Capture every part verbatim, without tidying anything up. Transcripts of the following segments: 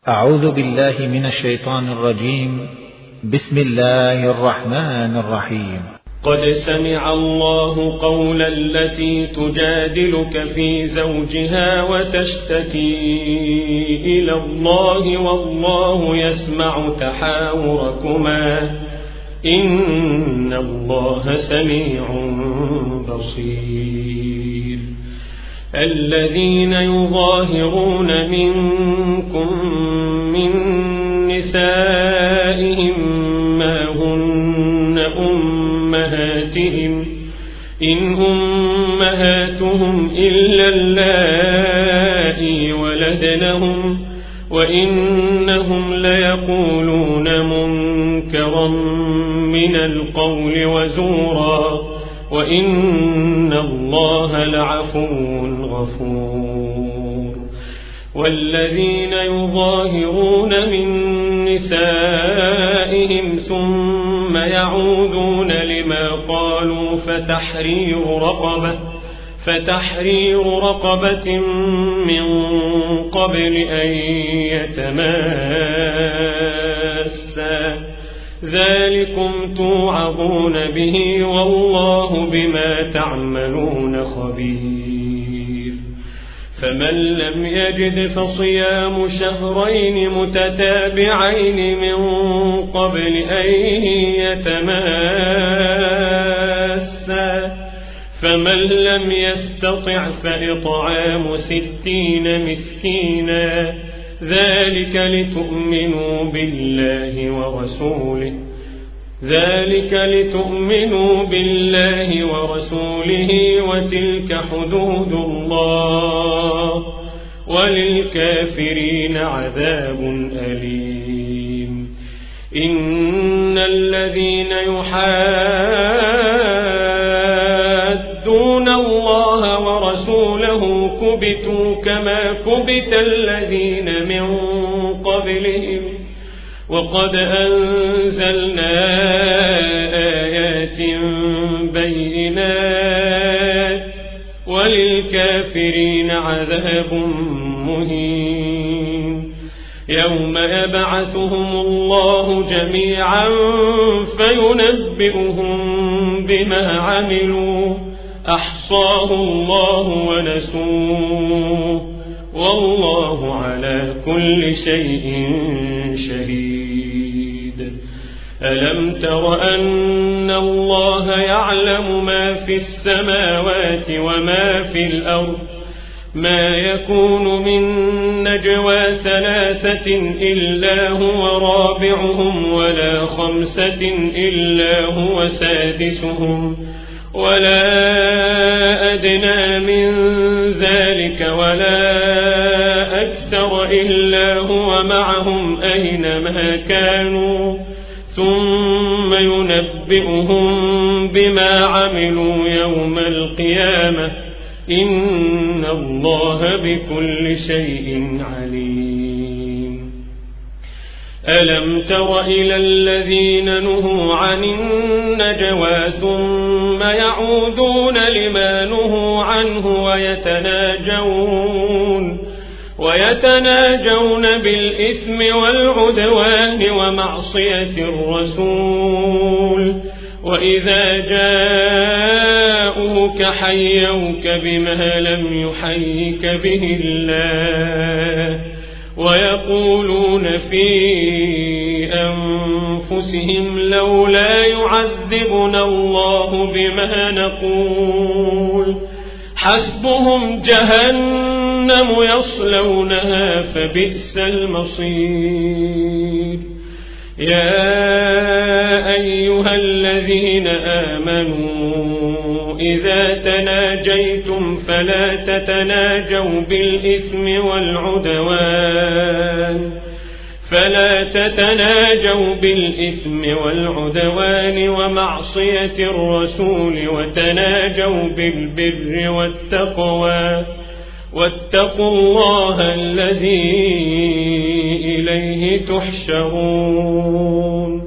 أعوذ بالله من الشيطان الرجيم. بسم الله الرحمن الرحيم. قد سمع الله قول التي تجادلك في زوجها وتشتكي إلى الله والله يسمع تحاوركما إن الله سميع بصير. الذين يظاهرون منكم من نسائهم ما هن أمهاتهم إن أمهاتهم إلا اللائي ولدنهم وإنهم ليقولون منكرا من القول وزورا وإن الله لعفو غفور. والذين يظاهرون من نسائهم ثم يعودون لما قالوا فتحرير رقبة فتحرير رقبة من قبل أن يتماسا ذلكم توعظون به والله بما تعملون خبير. فمن لم يجد فصيام شهرين متتابعين من قبل أن يتماسا فمن لم يستطع فإطعام ستين مسكينا ذلك لتؤمنوا بالله ورسوله ذلك لتؤمنوا بالله ورسوله وتلك حدود الله وللكافرين عذاب أليم. إن الذين يحادون الله ورسوله كبتوا كما كبت الذين من قبلهم وقد أنزلنا آيات بينات وللكافرين عذاب مهين. يوم يبعثهم الله جميعا فينبئهم بما عملوا أحصاه الله ونسوه والله على كل شيء شهيد. ألم تر أن الله يعلم ما في السماوات وما في الأرض ما يكون من نجوى ثلاثة إلا هو رابعهم ولا خمسة إلا هو سادسهم ولا أدنى من ذلك ولا أكثر إلا هو معهم أينما كانوا ثم ينبئهم بما عملوا يوم القيامة إن الله بكل شيء عليم. ألم تر إلى الذين نهوا عن النجوى ثم يعودون لما نهوا عنه ويتناجون ويتناجون بالإثم والعدوان ومعصية الرسول وإذا جاءوك حيوك بما لم يحيك به الله ويقولون في أنفسهم لولا يعذبنا الله بما نقول حسبهم جهنم يصلونها فبئس المصير. يا أيها الذين آمنوا إذا تناجيتم فلا تتناجوا بالإثم والعدوان فلا تتناجوا بالإثم والعدوان ومعصية الرسول وتناجوا بالبر والتقوى واتقوا الله الذي إليه تحشرون.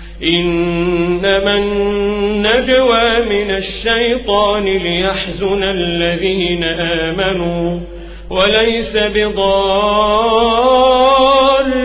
إنما النجوى من الشيطان ليحزن الذين آمنوا وليس بضار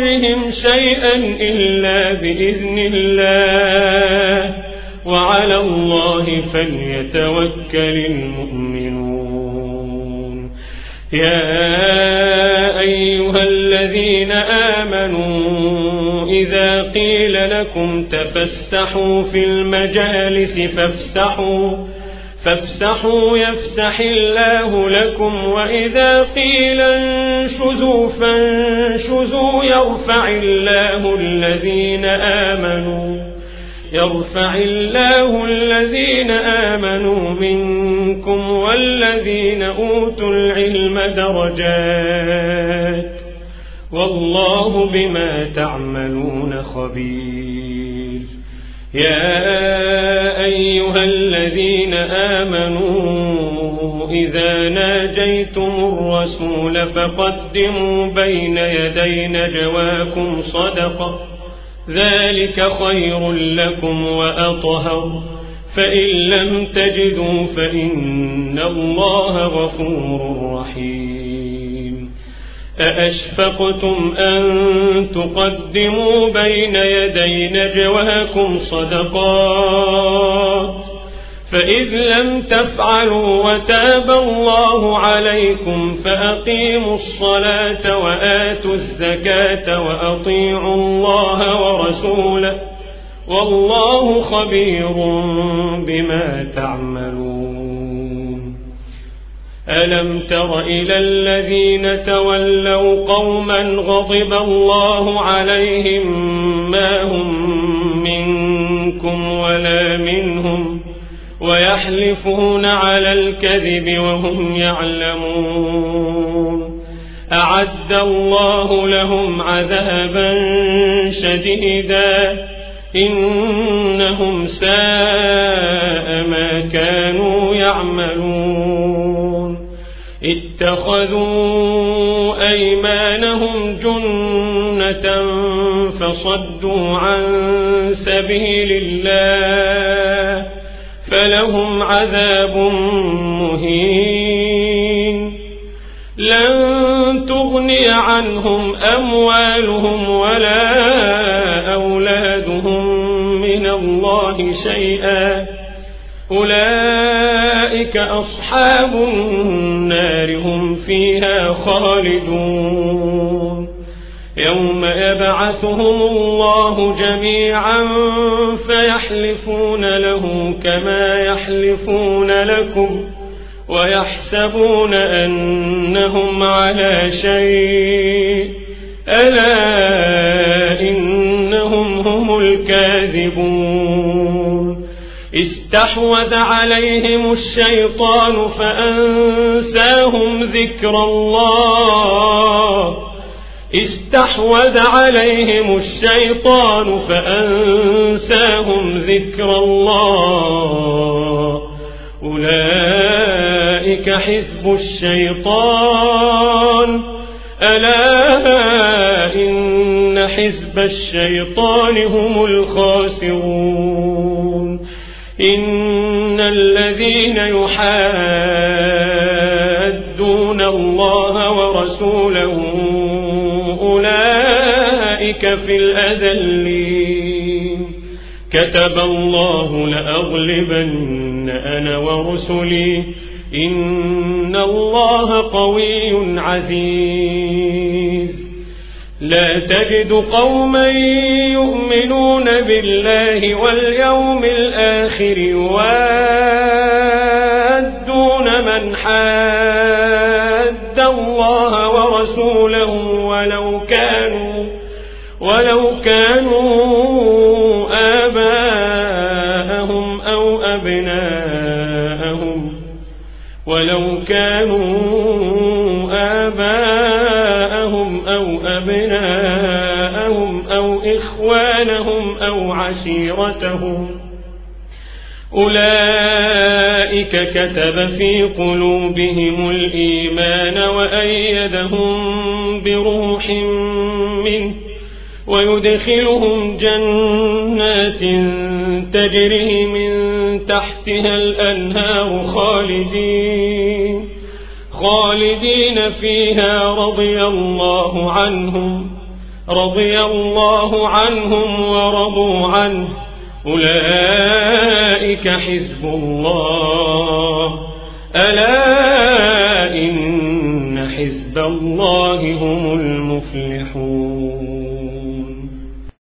شيئا إلا بإذن الله وعلى الله فليتوكل المؤمنون. يا أيها الذين آمنوا إذا قيل لكم تفسحوا في المجالس فافسحوا فافسحوا يفسح الله لكم وإذا قيل انشزوا فانشزوا يرفع الله الذين آمنوا يرفع الله الذين آمنوا منكم والذين أوتوا العلم درجات والله بما تعملون خبير. يا أيها الذين آمنوا إذا ناجيتم الرسول فقدموا بين يدي نجواكم صدقة ذلك خير لكم وأطهر فإن لم تجدوا فإن الله غفور رحيم. أأشفقتم أن تقدموا بين يدي نجواكم صدقات فإذ لم تفعلوا وتاب الله عليكم فأقيموا الصلاة وآتوا الزكاة وأطيعوا الله ورسوله والله خبير بما تعملون. ألم تر إلى الذين تولوا قوما غضب الله عليهم ما هم منكم ولا منهم ويحلفون على الكذب وهم يعلمون أعد الله لهم عذابا شديدا إنهم ساء ما كانوا يعملون. اتخذوا أيمانهم جنة فصدوا عن سبيل الله فلهم عذاب مهين. لن تغني عنهم أموالهم ولا أولادهم من الله شيئا أولئك أصحاب النار هم فيها خالدون. يوم يبعثهم الله جميعا فيحلفون له كما يحلفون لكم ويحسبون أنهم على شيء ألا إنهم هم الكاذبون. استحوذ عليهم الشيطان فأنساهم ذكر الله استحوذ عليهم الشيطان فأنساهم ذكر الله أولئك حزب الشيطان ألا إن حزب الشيطان هم الخاسرون. إن الذين يحادون الله ورسوله أولئك في الأذلين. كتب الله لأغلبن أنا ورسلي إن الله قوي عزيز. لا تجد قوما يؤمنون بالله واليوم الآخر يوادون من حاد الله ورسوله ولو كانوا ولو كانوا آباءهم أو أبناءهم ولو كانوا آباءهم أو أبناءهم أو إخوانهم أو عشيرتهم أولئك كتب في قلوبهم الإيمان وأيدهم بروح منه ويدخلهم جنات تجري من تحتها الأنهار خالدين خالدين فيها رضي الله عنهم رضي الله عنهم ورضوا عنه أولئك حزب الله ألا إن حزب الله هم المفلحون.